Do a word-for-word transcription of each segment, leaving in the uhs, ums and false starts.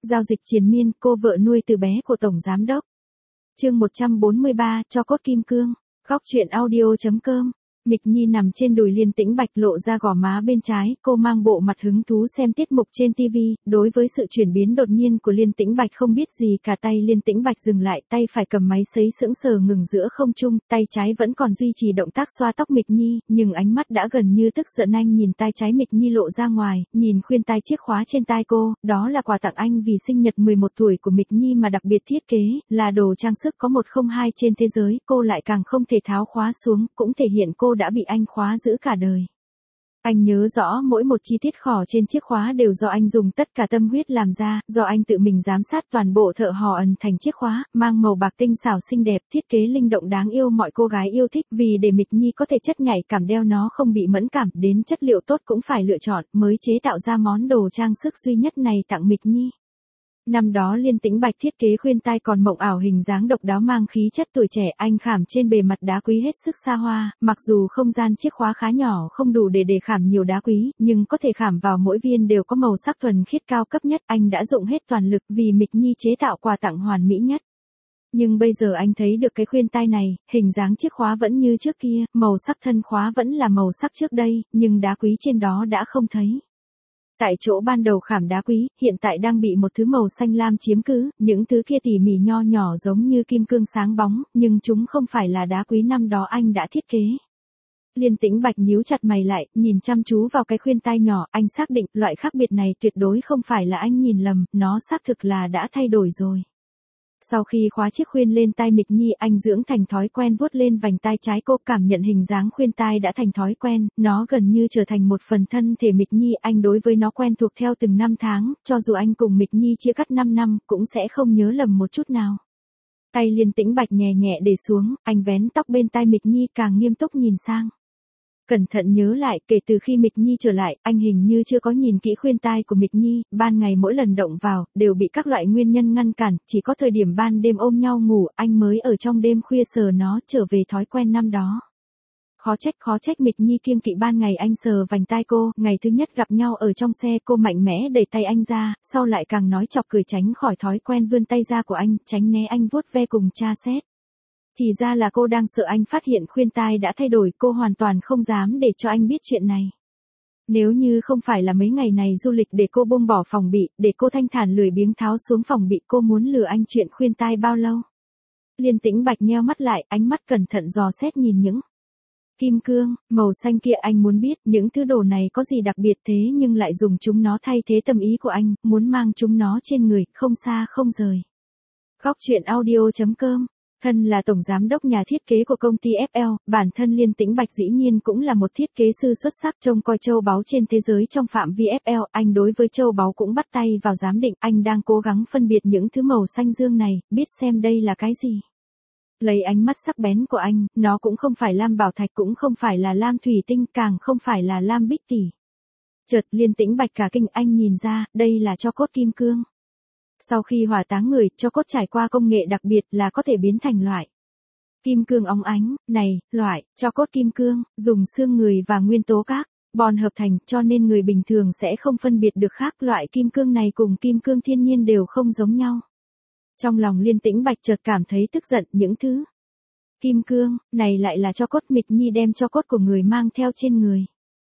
Giao dịch triền miên, cô vợ nuôi từ bé của Tổng Giám Đốc. Chương một trăm bốn mươi ba, cho cốt kim cương. Góc truyện audio chấm com. Mịch Nhi nằm trên đùi Liên Tĩnh Bạch lộ ra gò má bên trái, cô mang bộ mặt hứng thú xem tiết mục trên ti vi, đối với sự chuyển biến đột nhiên của Liên Tĩnh Bạch không biết gì cả. Tay Liên Tĩnh Bạch dừng lại, tay phải cầm máy sấy sững sờ ngừng giữa không trung, tay trái vẫn còn duy trì động tác xoa tóc Mịch Nhi, nhưng ánh mắt đã gần như tức giận. Anh nhìn tay trái Mịch Nhi lộ ra ngoài, nhìn khuyên tai chiếc khóa trên tai cô, đó là quà tặng anh vì sinh nhật mười một tuổi của Mịch Nhi mà đặc biệt thiết kế, là đồ trang sức có một không hai trên thế giới, cô lại càng không thể tháo khóa xuống, cũng thể hiện cô đã bị anh khóa giữ cả đời. Anh nhớ rõ mỗi một chi tiết khỏ trên chiếc khóa đều do anh dùng tất cả tâm huyết làm ra, do anh tự mình giám sát toàn bộ thợ hò ẩn thành chiếc khóa, mang màu bạc tinh xảo xinh đẹp, thiết kế linh động đáng yêu mọi cô gái yêu thích, vì để Mịch Nhi có thể chất nhảy cảm đeo nó không bị mẫn cảm, đến chất liệu tốt cũng phải lựa chọn, mới chế tạo ra món đồ trang sức duy nhất này tặng Mịch Nhi. Năm đó Liên Tĩnh Bạch thiết kế khuyên tai còn mộng ảo hình dáng độc đáo mang khí chất tuổi trẻ, anh khảm trên bề mặt đá quý hết sức xa hoa, mặc dù không gian chiếc khóa khá nhỏ không đủ để để khảm nhiều đá quý, nhưng có thể khảm vào mỗi viên đều có màu sắc thuần khiết cao cấp nhất, anh đã dụng hết toàn lực vì Mịch Nhi chế tạo quà tặng hoàn mỹ nhất. Nhưng bây giờ anh thấy được cái khuyên tai này, hình dáng chiếc khóa vẫn như trước kia, màu sắc thân khóa vẫn là màu sắc trước đây, nhưng đá quý trên đó đã không thấy. Tại chỗ ban đầu khảm đá quý, hiện tại đang bị một thứ màu xanh lam chiếm cứ, những thứ kia tỉ mỉ nho nhỏ giống như kim cương sáng bóng, nhưng chúng không phải là đá quý năm đó anh đã thiết kế. Liên Tĩnh Bạch nhíu chặt mày lại, nhìn chăm chú vào cái khuyên tai nhỏ, anh xác định loại khác biệt này tuyệt đối không phải là anh nhìn lầm, nó xác thực là đã thay đổi rồi. Sau khi khóa chiếc khuyên lên tai Mịch Nhi, anh dưỡng thành thói quen vuốt lên vành tai trái cô, cảm nhận hình dáng khuyên tai đã thành thói quen, nó gần như trở thành một phần thân thể Mịch Nhi, anh đối với nó quen thuộc theo từng năm tháng, cho dù anh cùng Mịch Nhi chia cắt năm năm, cũng sẽ không nhớ lầm một chút nào. Tay Liên Tĩnh Bạch nhẹ nhẹ để xuống, anh vén tóc bên tai Mịch Nhi càng nghiêm túc nhìn sang. Cẩn thận nhớ lại, kể từ khi Mịch Nhi trở lại, anh hình như chưa có nhìn kỹ khuyên tai của Mịch Nhi, ban ngày mỗi lần động vào, đều bị các loại nguyên nhân ngăn cản, chỉ có thời điểm ban đêm ôm nhau ngủ, anh mới ở trong đêm khuya sờ nó, trở về thói quen năm đó. Khó trách khó trách Mịch Nhi kiêng kỵ ban ngày anh sờ vành tai cô, ngày thứ nhất gặp nhau ở trong xe cô mạnh mẽ đẩy tay anh ra, sau lại càng nói chọc cười tránh khỏi thói quen vươn tay ra của anh, tránh né anh vuốt ve cùng tra xét. Thì ra là cô đang sợ anh phát hiện khuyên tai đã thay đổi, cô hoàn toàn không dám để cho anh biết chuyện này. Nếu như không phải là mấy ngày này du lịch để cô buông bỏ phòng bị, để cô thanh thản lười biếng tháo xuống phòng bị, cô muốn lừa anh chuyện khuyên tai bao lâu. Liên Tĩnh Bạch nheo mắt lại, ánh mắt cẩn thận dò xét nhìn những kim cương, màu xanh kia, anh muốn biết những thứ đồ này có gì đặc biệt thế nhưng lại dùng chúng nó thay thế tâm ý của anh, muốn mang chúng nó trên người, không xa không rời. Góc truyện audio chấm com. Thân là tổng giám đốc nhà thiết kế của công ty ép lờ, bản thân Liên Tĩnh Bạch dĩ nhiên cũng là một thiết kế sư xuất sắc trông coi châu báu trên thế giới trong phạm vi ép lờ, anh đối với châu báu cũng bắt tay vào giám định, anh đang cố gắng phân biệt những thứ màu xanh dương này, biết xem đây là cái gì. Lấy ánh mắt sắc bén của anh, nó cũng không phải lam bảo thạch, cũng không phải là lam thủy tinh, càng không phải là lam bích tỷ. Chợt Liên Tĩnh Bạch cả kinh, anh nhìn ra, đây là tro cốt kim cương. Sau khi hỏa táng người, tro cốt trải qua công nghệ đặc biệt là có thể biến thành loại kim cương óng ánh, này, loại tro cốt kim cương, dùng xương người và nguyên tố carbon hợp thành, cho nên người bình thường sẽ không phân biệt được khác, loại kim cương này cùng kim cương thiên nhiên đều không giống nhau. Trong lòng Liên Tĩnh Bạch chợt cảm thấy tức giận, những thứ kim cương này lại là tro cốt. Mịch Nhi đem tro cốt của người mang theo trên người.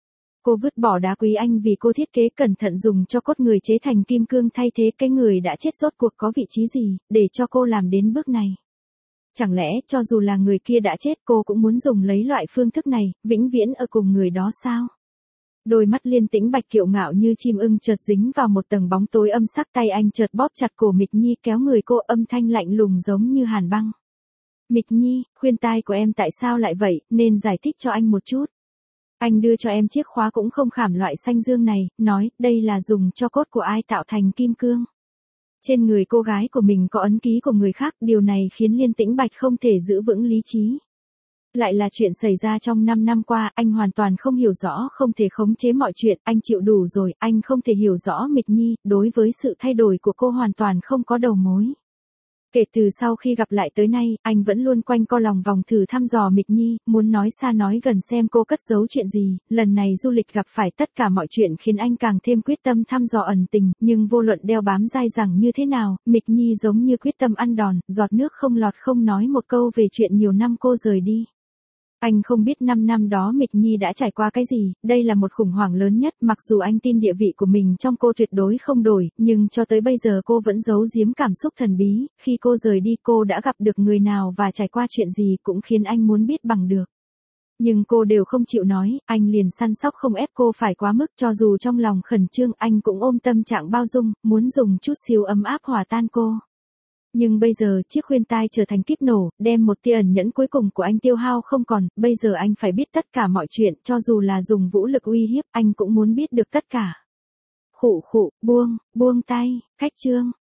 Cô vứt bỏ đá quý anh vì cô thiết kế cẩn thận dùng cho cốt người chế thành kim cương thay thế cái người đã chết, rốt cuộc có vị trí gì, để cho cô làm đến bước này. Chẳng lẽ cho dù là người kia đã chết cô cũng muốn dùng lấy loại phương thức này, vĩnh viễn ở cùng người đó sao? Đôi mắt Liên Tĩnh Bạch kiệu ngạo như chim ưng chợt dính vào một tầng bóng tối âm sắc, tay anh chợt bóp chặt cổ Mịch Nhi kéo người cô, âm thanh lạnh lùng giống như hàn băng. Mịch Nhi, khuyên tai của em tại sao lại vậy, nên giải thích cho anh một chút. Anh đưa cho em chiếc khóa cũng không khảm loại xanh dương này, nói, đây là dùng cho cốt của ai tạo thành kim cương. Trên người cô gái của mình có ấn ký của người khác, điều này khiến Liên Tĩnh Bạch không thể giữ vững lý trí. Lại là chuyện xảy ra trong năm năm qua, anh hoàn toàn không hiểu rõ, không thể khống chế mọi chuyện, anh chịu đủ rồi, anh không thể hiểu rõ Mịch Nhi, đối với sự thay đổi của cô hoàn toàn không có đầu mối. Kể từ sau khi gặp lại tới nay, anh vẫn luôn quanh co lòng vòng thử thăm dò Mịch Nhi, muốn nói xa nói gần xem cô cất giấu chuyện gì. Lần này du lịch gặp phải tất cả mọi chuyện khiến anh càng thêm quyết tâm thăm dò ẩn tình, nhưng vô luận đeo bám dai dẳng như thế nào, Mịch Nhi giống như quyết tâm ăn đòn, giọt nước không lọt không nói một câu về chuyện nhiều năm cô rời đi. Anh không biết năm năm đó Mịch Nhi đã trải qua cái gì, đây là một khủng hoảng lớn nhất, mặc dù anh tin địa vị của mình trong cô tuyệt đối không đổi, nhưng cho tới bây giờ cô vẫn giấu giếm cảm xúc thần bí, khi cô rời đi cô đã gặp được người nào và trải qua chuyện gì cũng khiến anh muốn biết bằng được. Nhưng cô đều không chịu nói, anh liền săn sóc không ép cô phải quá mức, cho dù trong lòng khẩn trương anh cũng ôm tâm trạng bao dung, muốn dùng chút xíu ấm áp hòa tan cô. Nhưng bây giờ chiếc khuyên tai trở thành kíp nổ, đem một tia ẩn nhẫn cuối cùng của anh tiêu hao không còn, bây giờ anh phải biết tất cả mọi chuyện, cho dù là dùng vũ lực uy hiếp, anh cũng muốn biết được tất cả. Khụ khụ, buông, buông tay, khách trương.